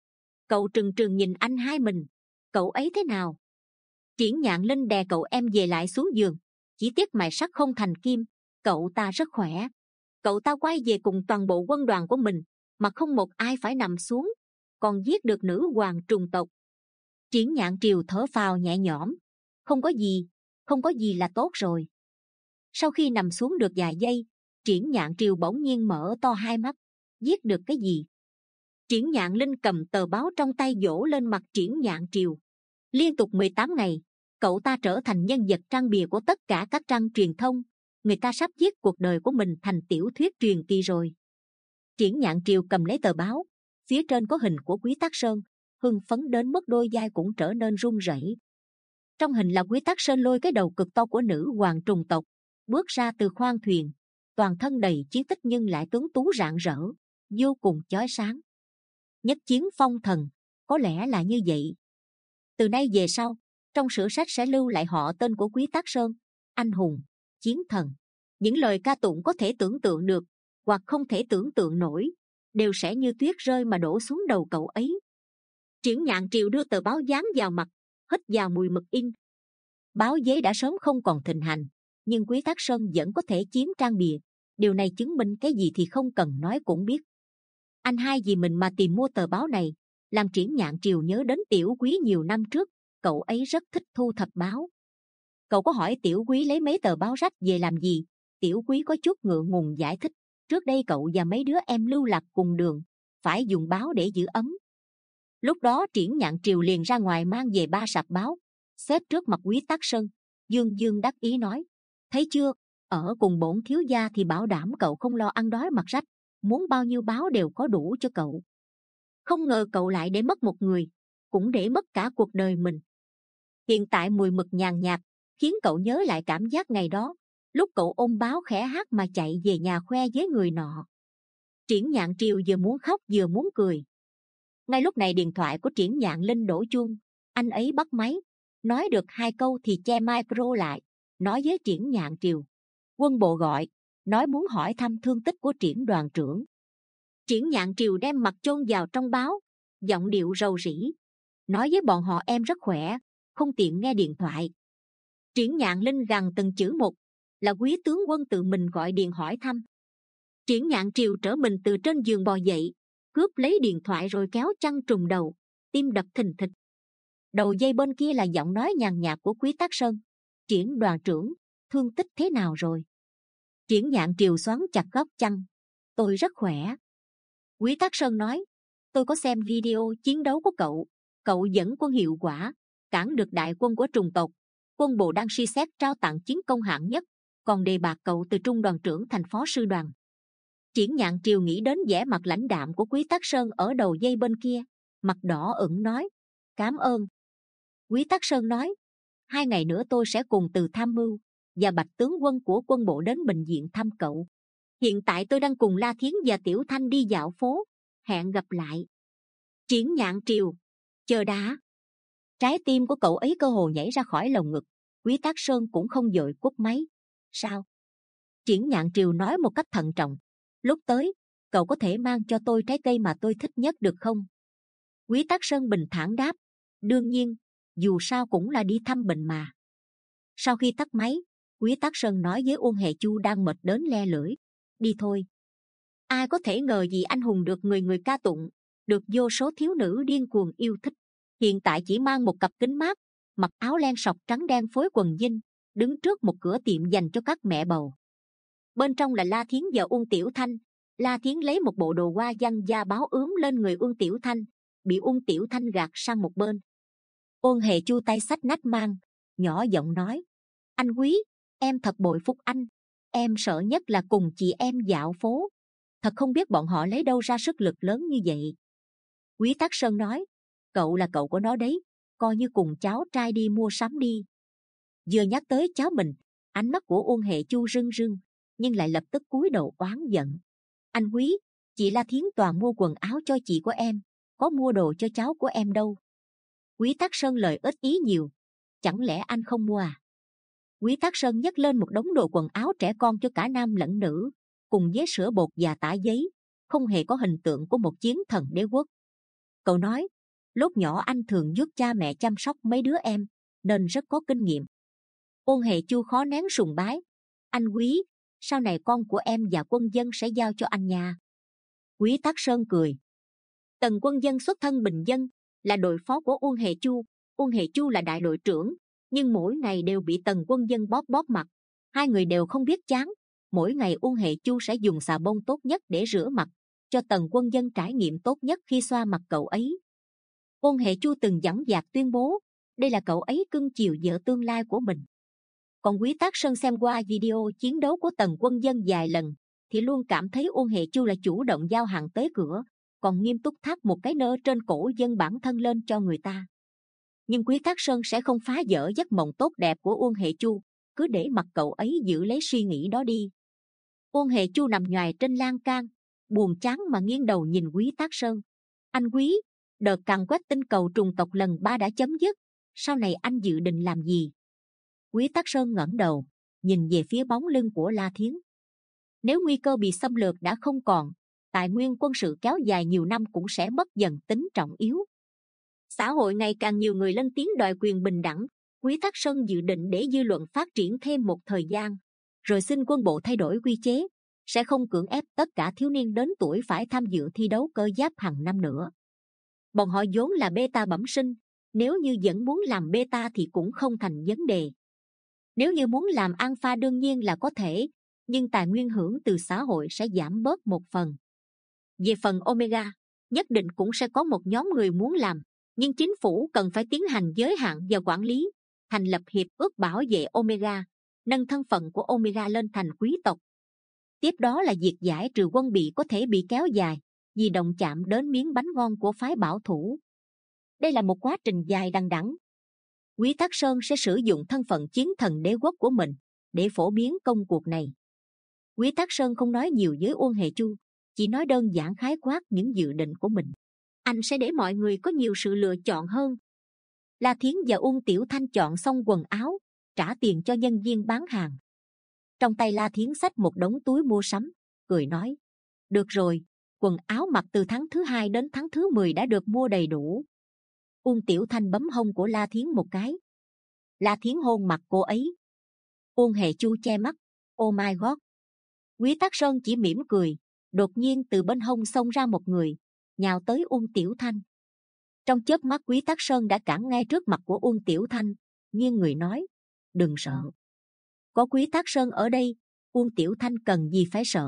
Cậu trừng trừng nhìn anh hai mình, cậu ấy thế nào? Triển Nhạn Linh đè cậu em về lại xuống giường, chỉ tiếc mài sắt không thành kim, cậu ta rất khỏe. Cậu ta quay về cùng toàn bộ quân đoàn của mình, mà không một ai phải nằm xuống, còn giết được nữ hoàng trùng tộc. Triển Nhạn Triều thở phào nhẹ nhõm, không có gì, không có gì là tốt rồi. Sau khi nằm xuống được vài giây, Triển Nhạn Triều bỗng nhiên mở to hai mắt, giết được cái gì? Triển Nhạn Linh cầm tờ báo trong tay vỗ lên mặt Triển Nhạn Triều. Liên tục mười tám ngày, cậu ta trở thành nhân vật trang bìa của tất cả các trang truyền thông. Người ta sắp viết cuộc đời của mình thành tiểu thuyết truyền kỳ rồi. Triển Nhạn Triều cầm lấy tờ báo, phía trên có hình của Quý Tác Sơn, hưng phấn đến mức đôi vai cũng trở nên run rẩy. Trong hình là Quý Tác Sơn lôi cái đầu cực to của nữ hoàng trùng tộc, bước ra từ khoang thuyền, toàn thân đầy chiến tích nhưng lại tuấn tú rạng rỡ, vô cùng chói sáng. Nhất chiến phong thần, có lẽ là như vậy. Từ nay về sau, trong sử sách sẽ lưu lại họ tên của Quý Tác Sơn, anh hùng, chiến thần. Những lời ca tụng có thể tưởng tượng được hoặc không thể tưởng tượng nổi đều sẽ như tuyết rơi mà đổ xuống đầu cậu ấy. Triển Nhạn Triều đưa tờ báo dán vào mặt, hít vào mùi mực in. Báo giấy đã sớm không còn thịnh hành, nhưng Quý Tác Sơn vẫn có thể chiếm trang bìa. Điều này chứng minh cái gì thì không cần nói cũng biết. Anh hai vì mình mà tìm mua tờ báo này, làm Triển Nhạn Triều nhớ đến Tiểu Quý nhiều năm trước. Cậu ấy rất thích thu thập báo. Cậu có hỏi Tiểu Quý lấy mấy tờ báo rách về làm gì? Tiểu Quý có chút ngượng ngùng giải thích, trước đây cậu và mấy đứa em lưu lạc cùng đường, phải dùng báo để giữ ấm. Lúc đó Triển Nhạn Triều liền ra ngoài mang về ba sạp báo, xếp trước mặt Quý Tác Sơn, dương dương đắc ý nói, thấy chưa, ở cùng bổn thiếu gia thì bảo đảm cậu không lo ăn đói mặc rách, muốn bao nhiêu báo đều có đủ cho cậu. Không ngờ cậu lại để mất một người, cũng để mất cả cuộc đời mình. Hiện tại mùi mực nhàn nhạt khiến cậu nhớ lại cảm giác ngày đó, lúc cậu ôm báo khẽ hát mà chạy về nhà khoe với người nọ. Triển Nhạn Triều vừa muốn khóc vừa muốn cười. Ngay lúc này điện thoại của Triển Nhạn Linh đổ chuông, anh ấy bắt máy, nói được hai câu thì che micro lại, nói với Triển Nhạn Triều, quân bộ gọi, nói muốn hỏi thăm thương tích của Triển đoàn trưởng. Triển Nhạn Triều đem mặt chôn vào trong báo, giọng điệu rầu rĩ, nói với bọn họ em rất khỏe, không tiện nghe điện thoại. Triển Nhạn Linh gằn từng chữ một, là Quý tướng quân tự mình gọi điện hỏi thăm. Triển Nhạn Triều trở mình từ trên giường bò dậy, cướp lấy điện thoại rồi kéo chăn trùm đầu, tim đập thình thịch. Đầu dây bên kia là giọng nói nhàn nhạt của Quý Tác Sơn. Triển đoàn trưởng, thương tích thế nào rồi? Triển Nhạn Triều xoắn chặt góc chăn. Tôi rất khỏe. Quý Tắc Sơn nói, tôi có xem video chiến đấu của cậu. Cậu dẫn quân hiệu quả, cản được đại quân của trùng tộc. Quân bộ đang suy xét trao tặng chiến công hạng nhất, còn đề bạt cậu từ trung đoàn trưởng thành phó sư đoàn. Triển Nhạn Triều nghĩ đến vẻ mặt lãnh đạm của Quý Tắc Sơn ở đầu dây bên kia, mặt đỏ ửng nói, cảm ơn. Quý Tắc Sơn nói, hai ngày nữa tôi sẽ cùng Từ tham mưu và Bạch tướng quân của quân bộ đến bệnh viện thăm cậu. Hiện tại tôi đang cùng La Thiến và Tiểu Thanh đi dạo phố. Hẹn gặp lại. Triển Nhạn Triều, chờ đã. Trái tim của cậu ấy cơ hồ nhảy ra khỏi lồng ngực. Quý Tắc Sơn cũng không vội cúp máy. Sao? Triển Nhạn Triều nói một cách thận trọng. Lúc tới, cậu có thể mang cho tôi trái cây mà tôi thích nhất được không? Quý Tắc Sơn bình thản đáp, đương nhiên, dù sao cũng là đi thăm bệnh mà. Sau khi tắt máy, Quý Tắc Sơn nói với Uông Hề Chu đang mệt đến le lưỡi, đi thôi. Ai có thể ngờ gì anh hùng được người người ca tụng, được vô số thiếu nữ điên cuồng yêu thích. Hiện tại chỉ mang một cặp kính mát, mặc áo len sọc trắng đen phối quần jean, đứng trước một cửa tiệm dành cho các mẹ bầu. Bên trong là La Thiến và Uông Tiểu Thanh. La Thiến lấy một bộ đồ hoa văn da báo ướm lên người Uông Tiểu Thanh, bị Uông Tiểu Thanh gạt sang một bên. Uông Hề Chu tay xách nách mang, nhỏ giọng nói, anh Quý, em thật bội phục anh. Em sợ nhất là cùng chị em dạo phố. Thật không biết bọn họ lấy đâu ra sức lực lớn như vậy. Quý Tắc Sơn nói, cậu là cậu của nó đấy, coi như cùng cháu trai đi mua sắm đi. Vừa nhắc tới cháu mình, ánh mắt của Uông Hề Chu rưng rưng, nhưng lại lập tức cúi đầu oán giận. Anh Quý, chị La Thiến toàn mua quần áo cho chị của em, có mua đồ cho cháu của em đâu. Quý Tắc Sơn lời ít ý nhiều, chẳng lẽ anh không mua à? Quý Tắc Sơn nhấc lên một đống đồ quần áo trẻ con cho cả nam lẫn nữ, cùng với sữa bột và tã giấy, không hề có hình tượng của một chiến thần đế quốc. Cậu nói, lúc nhỏ anh thường giúp cha mẹ chăm sóc mấy đứa em, nên rất có kinh nghiệm. Uông Hề Chu khó nén sùng bái, anh Quý, sau này con của em và Quân Dân sẽ giao cho anh nha. Quý Tắc Sơn cười. Tần Quân Dân xuất thân bình dân, là đội phó của Uông Hề Chu. Uông Hề Chu là đại đội trưởng, nhưng mỗi ngày đều bị Tần Quân Dân bóp bóp mặt. Hai người đều không biết chán. Mỗi ngày Uông Hề Chu sẽ dùng xà bông tốt nhất để rửa mặt, cho Tần Quân Dân trải nghiệm tốt nhất khi xoa mặt cậu ấy. Uông Hề Chu từng dõng dạc tuyên bố, đây là cậu ấy cưng chiều vợ tương lai của mình. Còn Quý Tắc Sơn xem qua video chiến đấu của Tần Quân Dân vài lần, thì luôn cảm thấy Uông Hề Chu là chủ động giao hàng tới cửa, còn nghiêm túc thắt một cái nơ trên cổ dân bản thân lên cho người ta. Nhưng Quý Tắc Sơn sẽ không phá vỡ giấc mộng tốt đẹp của Uông Hề Chu, cứ để mặc cậu ấy giữ lấy suy nghĩ đó đi. Uông Hề Chu nằm nhoài trên lan can, buồn chán mà nghiêng đầu nhìn Quý Tắc Sơn. Anh Quý, đợt càn quét tinh cầu trùng tộc lần ba đã chấm dứt, sau này anh dự định làm gì? Quý Tắc Sơn ngẩng đầu, nhìn về phía bóng lưng của La Thiến. Nếu nguy cơ bị xâm lược đã không còn, tài nguyên quân sự kéo dài nhiều năm cũng sẽ mất dần tính trọng yếu. Xã hội ngày càng nhiều người lên tiếng đòi quyền bình đẳng. Quý Tắc Sơn dự định để dư luận phát triển thêm một thời gian, rồi xin quân bộ thay đổi quy chế, sẽ không cưỡng ép tất cả thiếu niên đến tuổi phải tham dự thi đấu cơ giáp hàng năm nữa. Bọn họ vốn là beta bẩm sinh, nếu như vẫn muốn làm beta thì cũng không thành vấn đề. Nếu như muốn làm alpha đương nhiên là có thể, nhưng tài nguyên hưởng từ xã hội sẽ giảm bớt một phần. Về phần omega, nhất định cũng sẽ có một nhóm người muốn làm, nhưng chính phủ cần phải tiến hành giới hạn và quản lý, thành lập hiệp ước bảo vệ omega, nâng thân phận của omega lên thành quý tộc. Tiếp đó là việc giải trừ quân bị có thể bị kéo dài, vì động chạm đến miếng bánh ngon của phái bảo thủ. Đây là một quá trình dài đằng đẵng. Quý Tắc Sơn sẽ sử dụng thân phận chiến thần đế quốc của mình để phổ biến công cuộc này. Quý Tắc Sơn không nói nhiều với Uông Hề Chu, chỉ nói đơn giản khái quát những dự định của mình. Anh sẽ để mọi người có nhiều sự lựa chọn hơn. La Thiến và Uông Tiểu Thanh chọn xong quần áo, trả tiền cho nhân viên bán hàng. Trong tay La Thiến xách một đống túi mua sắm, cười nói, được rồi, quần áo mặc từ tháng thứ hai đến tháng thứ mười đã được mua đầy đủ. Uông Tiểu Thanh bấm hông của La Thiến một cái. La Thiến hôn mặt cô ấy. Uông Hề Chu che mắt, oh my god. Quý Tắc Sơn chỉ mỉm cười, đột nhiên từ bên hông xông ra một người, nhào tới Uông Tiểu Thanh. Trong chớp mắt Quý Tắc Sơn đã cản ngay trước mặt của Uông Tiểu Thanh, nghiêng người nói, đừng sợ. Có Quý Tác Sơn ở đây, Uông Tiểu Thanh cần gì phải sợ.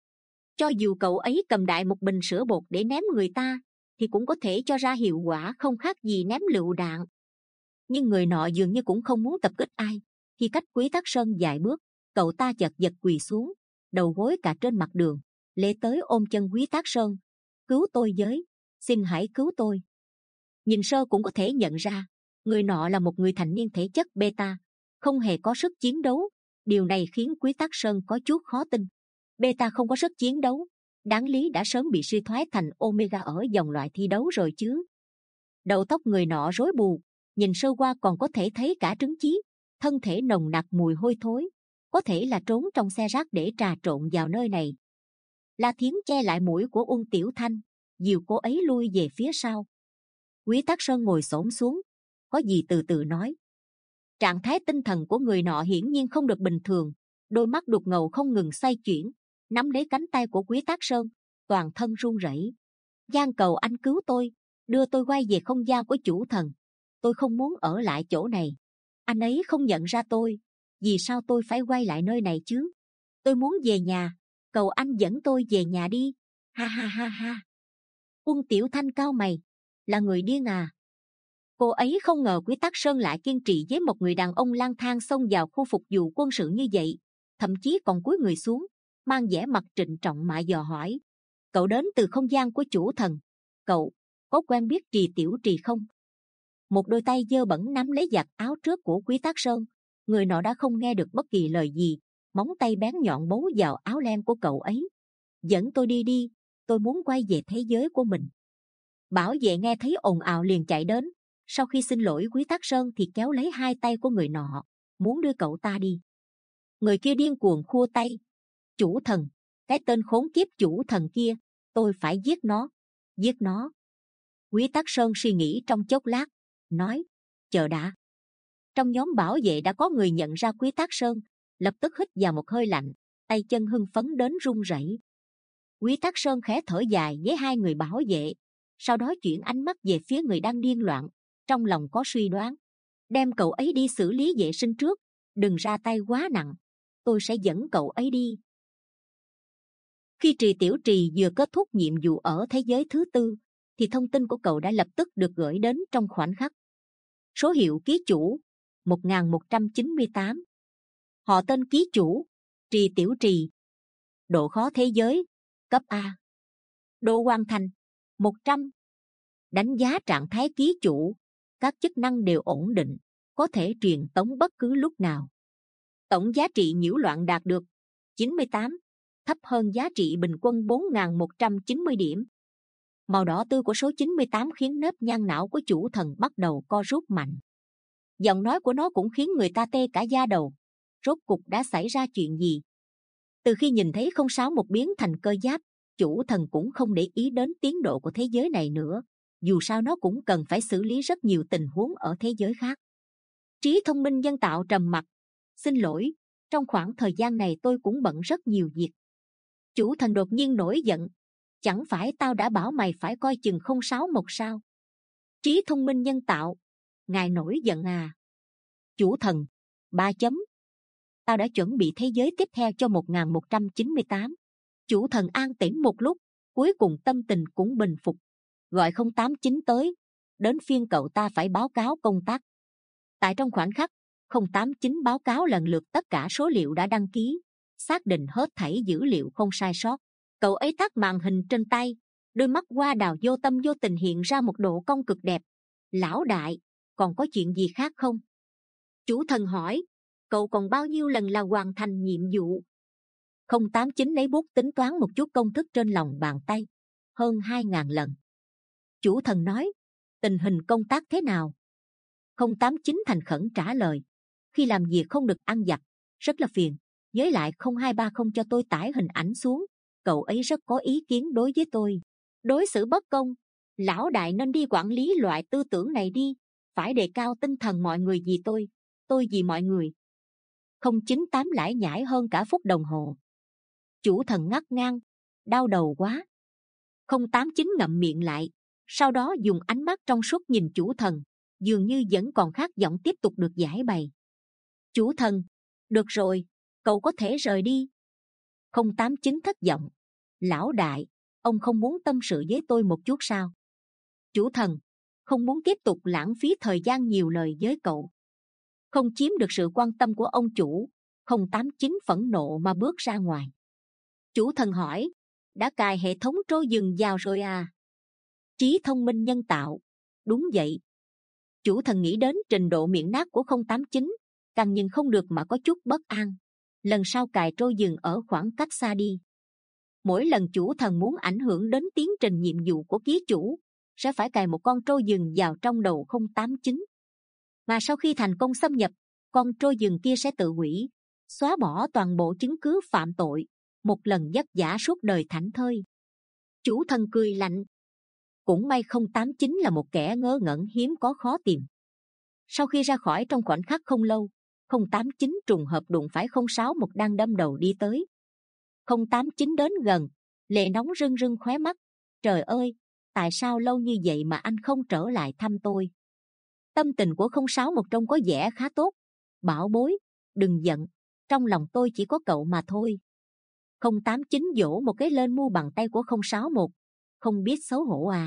Cho dù cậu ấy cầm đại một bình sữa bột để ném người ta, thì cũng có thể cho ra hiệu quả không khác gì ném lựu đạn. Nhưng người nọ dường như cũng không muốn tập kích ai. Khi cách Quý Tác Sơn vài bước, cậu ta chật vật quỳ xuống, đầu gối cả trên mặt đường, lê tới ôm chân Quý Tác Sơn. Cứu tôi với, xin hãy cứu tôi. Nhìn sơ cũng có thể nhận ra, người nọ là một người thành niên thể chất beta, không hề có sức chiến đấu. Điều này khiến Quý Tác Sơn có chút khó tin. Beta không có sức chiến đấu, đáng lý đã sớm bị suy thoái thành omega ở dòng loại thi đấu rồi chứ. Đầu tóc người nọ rối bù, nhìn sơ qua còn có thể thấy cả trứng chí, thân thể nồng nặc mùi hôi thối, có thể là trốn trong xe rác để trà trộn vào nơi này. La Thiến che lại mũi của Uông Tiểu Thanh, dìu cô ấy lui về phía sau. Quý Tác Sơn ngồi xổm xuống, có gì từ từ nói. Trạng thái tinh thần của người nọ hiển nhiên không được bình thường, đôi mắt đục ngầu không ngừng xoay chuyển, nắm lấy cánh tay của Quý Tác Sơn, toàn thân run rẩy. Van cầu anh cứu tôi, đưa tôi quay về không gian của chủ thần. Tôi không muốn ở lại chỗ này. Anh ấy không nhận ra tôi, vì sao tôi phải quay lại nơi này chứ? Tôi muốn về nhà, cầu anh dẫn tôi về nhà đi. Ha ha ha ha. Uông Tiểu Thanh cau mày, là người điên à? Cô ấy không ngờ Quý Tác Sơn lại kiên trì với một người đàn ông lang thang xông vào khu phục vụ quân sự như vậy, thậm chí còn cúi người xuống, mang vẻ mặt trịnh trọng mà dò hỏi. Cậu đến từ không gian của chủ thần, cậu có quen biết Trì Tiểu Trì không? Một đôi tay dơ bẩn nắm lấy giặt áo trước của Quý Tác Sơn. Người nọ đã không nghe được bất kỳ lời gì, móng tay bén nhọn bấu vào áo len của cậu ấy. Dẫn tôi đi đi, tôi muốn quay về thế giới của mình. Bảo vệ nghe thấy ồn ào liền chạy đến. Sau khi xin lỗi Quý Tác Sơn thì kéo lấy hai tay của người nọ, muốn đưa cậu ta đi. Người kia điên cuồng khua tay. Chủ thần, cái tên khốn kiếp chủ thần kia, tôi phải giết nó, giết nó. Quý Tác Sơn suy nghĩ trong chốc lát, nói, chờ đã. Trong nhóm bảo vệ đã có người nhận ra Quý Tác Sơn, lập tức hít vào một hơi lạnh, tay chân hưng phấn đến run rẩy. Quý Tác Sơn khẽ thở dài với hai người bảo vệ, sau đó chuyển ánh mắt về phía người đang điên loạn, trong lòng có suy đoán. Đem cậu ấy đi xử lý vệ sinh trước, đừng ra tay quá nặng, tôi sẽ dẫn cậu ấy đi. Khi Trì Tiểu Trì vừa kết thúc nhiệm vụ ở thế giới thứ tư, thì thông tin của cậu đã lập tức được gửi đến trong khoảnh khắc. Số hiệu ký chủ một nghìn một trăm chín mươi tám. Họ tên ký chủ Trì Tiểu Trì. Độ khó thế giới cấp A. Độ hoàn thành một trăm. Đánh giá trạng thái ký chủ, các chức năng đều ổn định, có thể truyền tống bất cứ lúc nào. Tổng giá trị nhiễu loạn đạt được chín mươi tám, thấp hơn giá trị bình quân bốn nghìn một trăm chín mươi điểm. Màu đỏ tươi của số chín mươi tám khiến nếp nhăn não của chủ thần bắt đầu co rút mạnh. Giọng nói của nó cũng khiến người ta tê cả da đầu. Rốt cục đã xảy ra chuyện gì? Từ khi nhìn thấy không sáu một biến thành cơ giáp, chủ thần cũng không để ý đến tiến độ của thế giới này nữa. Dù sao nó cũng cần phải xử lý rất nhiều tình huống ở thế giới khác. Trí thông minh nhân tạo trầm mặc. Xin lỗi, trong khoảng thời gian này tôi cũng bận rất nhiều việc. Chủ thần đột nhiên nổi giận. Chẳng phải tao đã bảo mày phải coi chừng không sáu một sao? Trí thông minh nhân tạo, ngài nổi giận à? Chủ thần, ba chấm. Tao đã chuẩn bị thế giới tiếp theo cho một nghìn một trăm chín mươi tám. Chủ thần an tĩnh một lúc, cuối cùng tâm tình cũng bình phục. Gọi không tám chín tới, đến phiên cậu ta phải báo cáo công tác. Tại trong khoảnh khắc, không tám chín báo cáo lần lượt tất cả số liệu đã đăng ký, xác định hết thảy dữ liệu không sai sót. Cậu ấy tắt màn hình trên tay, đôi mắt hoa đào vô tâm vô tình hiện ra một độ cong cực đẹp. Lão đại, còn có chuyện gì khác không? Chủ thần hỏi, cậu còn bao nhiêu lần là hoàn thành nhiệm vụ? Không tám chín lấy bút tính toán một chút công thức trên lòng bàn tay. Hơn hai ngàn lần. Chủ thần nói, tình hình công tác thế nào? Không tám chín thành khẩn trả lời, khi làm việc không được ăn vặt, rất là phiền. Với lại không hai ba không cho tôi tải hình ảnh xuống. Cậu ấy rất có ý kiến đối với tôi. Đối xử bất công, lão đại nên đi quản lý loại tư tưởng này đi. Phải đề cao tinh thần mọi người vì tôi, tôi vì mọi người. Không chín tám lải nhải hơn cả phút đồng hồ. Chủ thần ngắt ngang, đau đầu quá. Không tám chín ngậm miệng lại, sau đó dùng ánh mắt trong suốt nhìn chủ thần, dường như vẫn còn khát vọng tiếp tục được giải bày. Chủ thần, Được rồi, cậu có thể rời đi. Không tám chín thất vọng. Lão đại, ông không muốn tâm sự với tôi một chút sao? Chủ thần, không muốn tiếp tục lãng phí thời gian nhiều lời với cậu. Không chiếm được sự quan tâm của ông chủ, không tám chín phẫn nộ mà bước ra ngoài. Chủ thần hỏi, đã cài hệ thống trôi dừng vào rồi à? Trí thông minh nhân tạo. Đúng vậy. Chủ thần nghĩ đến trình độ miệng nát của không tám chín, càng nhìn không được mà có chút bất an. Lần sau cài trôi dừng ở khoảng cách xa đi. Mỗi lần chủ thần muốn ảnh hưởng đến tiến trình nhiệm vụ của ký chủ, sẽ phải cài một con trôi dừng vào trong đầu không tám chín. Mà sau khi thành công xâm nhập, con trôi dừng kia sẽ tự hủy, xóa bỏ toàn bộ chứng cứ phạm tội, một lần vất vả suốt đời thảnh thơi. Chủ thần cười lạnh. Cũng may không tám chín là một kẻ ngớ ngẩn hiếm có khó tìm. Sau khi ra khỏi trong khoảnh khắc không lâu, không tám chín trùng hợp đụng phải không sáu một đang đâm đầu đi tới. không tám chín đến gần, lệ nóng rưng rưng khóe mắt. Trời ơi, tại sao lâu như vậy mà anh không trở lại thăm tôi? Tâm tình của không sáu một trông có vẻ khá tốt. Bảo bối, đừng giận, trong lòng tôi chỉ có cậu mà thôi. không tám chín vỗ một cái lên mu bàn tay của không sáu một. Không biết xấu hổ à?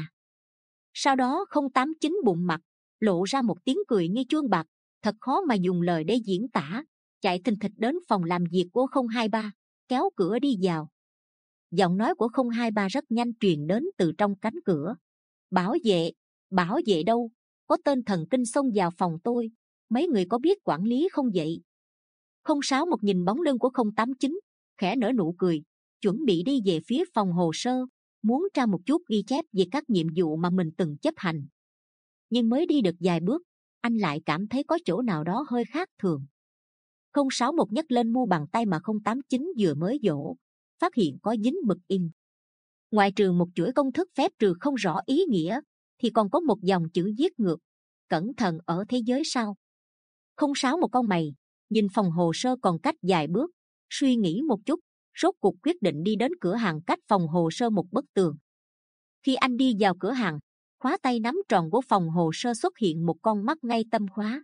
Sau đó không tám chín bụng mặt, lộ ra một tiếng cười như chuông bạc, thật khó mà dùng lời để diễn tả. Chạy thình thịch đến phòng làm việc của không hai ba, kéo cửa đi vào. Giọng nói của không hai ba rất nhanh truyền đến từ trong cánh cửa. Bảo vệ, bảo vệ đâu? Có tên thần kinh xông vào phòng tôi, mấy người có biết quản lý không vậy? không sáu một nhìn bóng lưng của không tám chín, khẽ nở nụ cười, chuẩn bị đi về phía phòng hồ sơ, muốn tra một chút ghi chép về các nhiệm vụ mà mình từng chấp hành. Nhưng mới đi được vài bước, anh lại cảm thấy có chỗ nào đó hơi khác thường. không sáu một nhấc lên mu bàn tay mà không tám chín vừa mới vỗ, phát hiện có dính mực in. Ngoài trừ một chuỗi công thức phép trừ không rõ ý nghĩa, thì còn có một dòng chữ viết ngược: cẩn thận ở thế giới sau. không sáu một con mày, nhìn phòng hồ sơ còn cách vài bước, suy nghĩ một chút, rốt cuộc quyết định đi đến cửa hàng cách phòng hồ sơ một bức tường. Khi anh đi vào cửa hàng, khóa tay nắm tròn của phòng hồ sơ xuất hiện một con mắt ngay tâm khóa.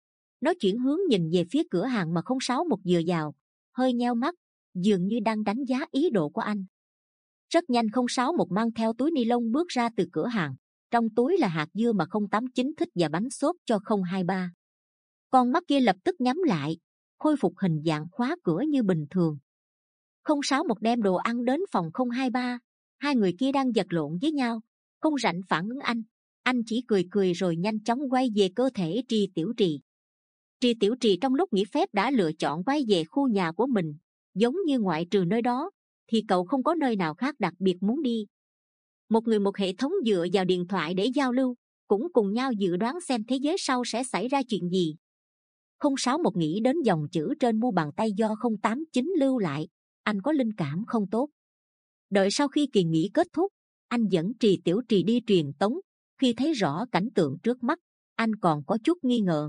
Nó chuyển hướng nhìn về phía cửa hàng mà không sáu một vừa vào, hơi nheo mắt, dường như đang đánh giá ý đồ của anh. Rất nhanh không sáu một mang theo túi ni lông bước ra từ cửa hàng. Trong túi là hạt dưa mà không tám chín thích và bánh xốp cho không hai ba. Con mắt kia lập tức nhắm lại, khôi phục hình dạng khóa cửa như bình thường. không sáu một đem đồ ăn đến phòng không hai ba. Hai người kia đang vật lộn với nhau, không rảnh phản ứng anh. Anh chỉ cười cười rồi nhanh chóng quay về cơ thể Trì Tiểu Trì. Trì Tiểu Trì trong lúc nghỉ phép đã lựa chọn quay về khu nhà của mình. Giống như ngoại trừ nơi đó, thì cậu không có nơi nào khác đặc biệt muốn đi. Một người một hệ thống dựa vào điện thoại để giao lưu, cũng cùng nhau dự đoán xem thế giới sau sẽ xảy ra chuyện gì. không sáu một nghĩ đến dòng chữ trên mu bàn tay do không tám chín lưu lại, anh có linh cảm không tốt. Đợi sau khi kỳ nghỉ kết thúc, anh dẫn Trì Tiểu Trì đi truyền tống. Khi thấy rõ cảnh tượng trước mắt, anh còn có chút nghi ngờ,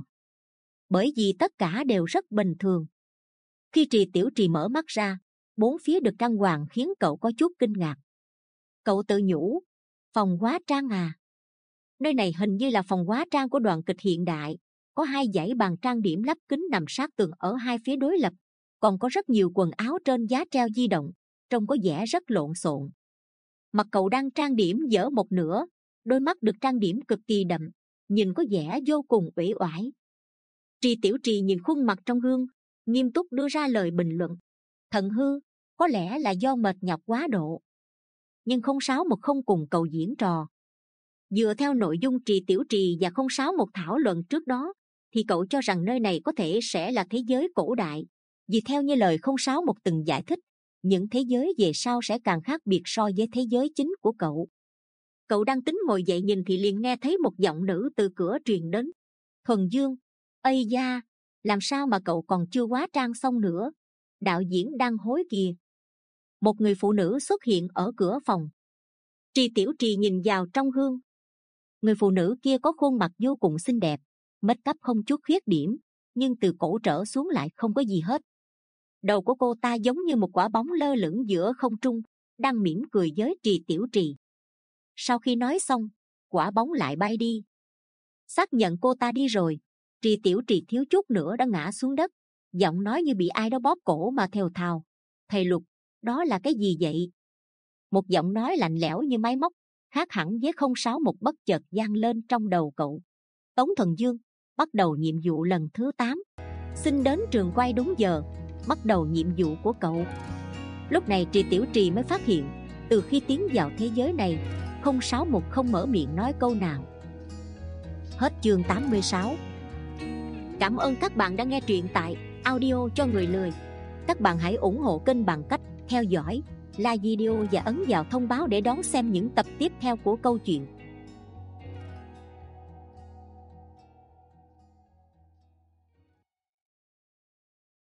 bởi vì tất cả đều rất bình thường. Khi Trì Tiểu Trì mở mắt ra, bốn phía được trang hoàng khiến cậu có chút kinh ngạc. Cậu tự nhủ, phòng hóa trang à? Nơi này hình như là phòng hóa trang của đoàn kịch hiện đại. Có hai dãy bàn trang điểm lắp kính nằm sát tường ở hai phía đối lập, còn có rất nhiều quần áo trên giá treo di động, trông có vẻ rất lộn xộn. Mặt cậu đang trang điểm dở một nửa, đôi mắt được trang điểm cực kỳ đậm, nhìn có vẻ vô cùng uể oải. Trì Tiểu Trì nhìn khuôn mặt trong gương, nghiêm túc đưa ra lời bình luận. Thận hư, có lẽ là do mệt nhọc quá độ. Nhưng không sáu một không cùng cậu diễn trò. Dựa theo nội dung Trì Tiểu Trì và không sáu một thảo luận trước đó, thì cậu cho rằng nơi này có thể sẽ là thế giới cổ đại. Vì theo như lời không sáu một từng giải thích, những thế giới về sau sẽ càng khác biệt so với thế giới chính của cậu. Cậu đang tính ngồi dậy nhìn thì liền nghe thấy một giọng nữ từ cửa truyền đến. Thuần Dương, ây da, làm sao mà cậu còn chưa hóa trang xong nữa? Đạo diễn đang hối kìa. Một người phụ nữ xuất hiện ở cửa phòng. Trì Tiểu Trì nhìn vào trong gương. Người phụ nữ kia có khuôn mặt vô cùng xinh đẹp, make up không chút khuyết điểm, nhưng từ cổ trở xuống lại không có gì hết. Đầu của cô ta giống như một quả bóng lơ lửng giữa không trung, đang mỉm cười với Trì Tiểu Trì. Sau khi nói xong, quả bóng lại bay đi. Xác nhận cô ta đi rồi, Trì Tiểu Trì thiếu chút nữa đã ngã xuống đất, Giọng nói như bị ai đó bóp cổ mà thều thào. Thầy Lục, đó là cái gì vậy? Một giọng nói lạnh lẽo như máy móc, khác hẳn với không sáu một bất chợt vang lên trong đầu cậu. Tống Thần Dương, bắt đầu nhiệm vụ lần thứ tám. Xin đến trường quay đúng giờ, bắt đầu nhiệm vụ của cậu. Lúc này Trì Tiểu Trì mới phát hiện, từ khi tiến vào thế giới này, không sáu một không mở miệng nói câu nào. Hết chương tám mươi sáu. Cảm ơn các bạn đã nghe truyện tại Audio cho người lười. Các bạn hãy ủng hộ kênh bằng cách theo dõi, like video và ấn vào thông báo để đón xem những tập tiếp theo của câu chuyện.